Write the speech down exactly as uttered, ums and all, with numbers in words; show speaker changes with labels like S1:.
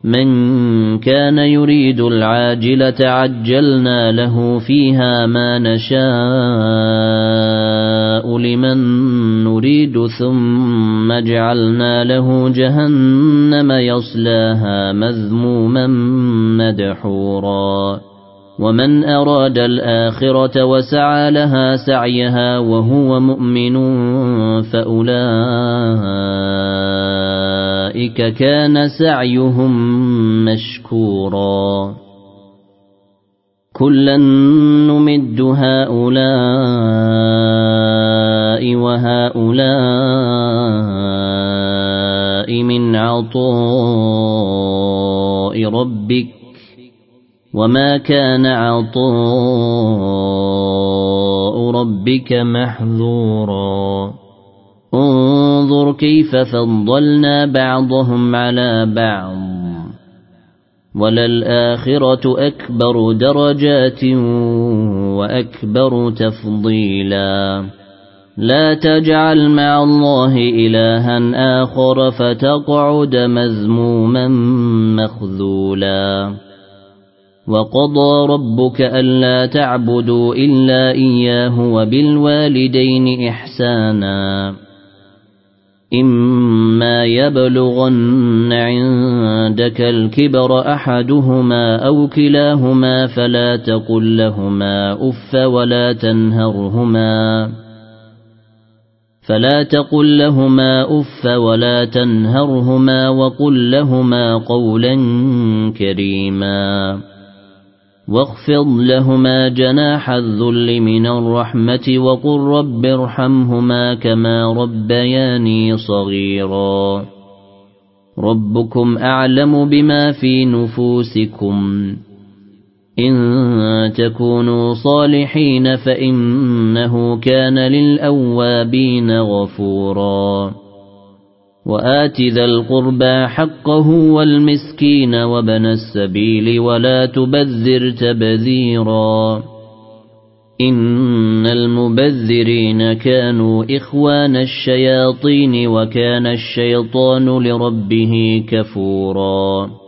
S1: من كان يريد العاجلة عجلنا له فيها ما نشاء لمن نريد ثم جعلنا له جهنم يصلاها مذموما مدحورا ومن أراد الآخرة وسعى لها سعيها وهو مؤمن فأولئك كان سعيهم مشكورا كلا نمد هؤلاء وهؤلاء من عطاء ربك وما كان عطاء ربك محظورا انظر كيف فضلنا بعضهم على بعض وللآخرة أكبر درجات وأكبر تفضيلا لا تجعل مع الله إلها آخر فتقعد مذموما مخذولا وقضى ربك ألا تعبدوا إلا إياه وبالوالدين إحسانا إما يبلغن عندك الكبر أحدهما أو كلاهما فلا تقل لهما أف ولا تنهرهما فلا تقل لهما أف ولا تنهرهما وقل لهما قولا كريما واخفض لهما جناح الذل من الرحمة وقل رب ارحمهما كما ربياني صغيرا ربكم أعلم بما في نفوسكم إن تكونوا صالحين فإنه كان للأوابين غفورا وآت ذا القربى حقه والمسكين وابن السبيل ولا تبذر تبذيرا إن المبذرين كانوا إخوان الشياطين وكان الشيطان لربه كفورا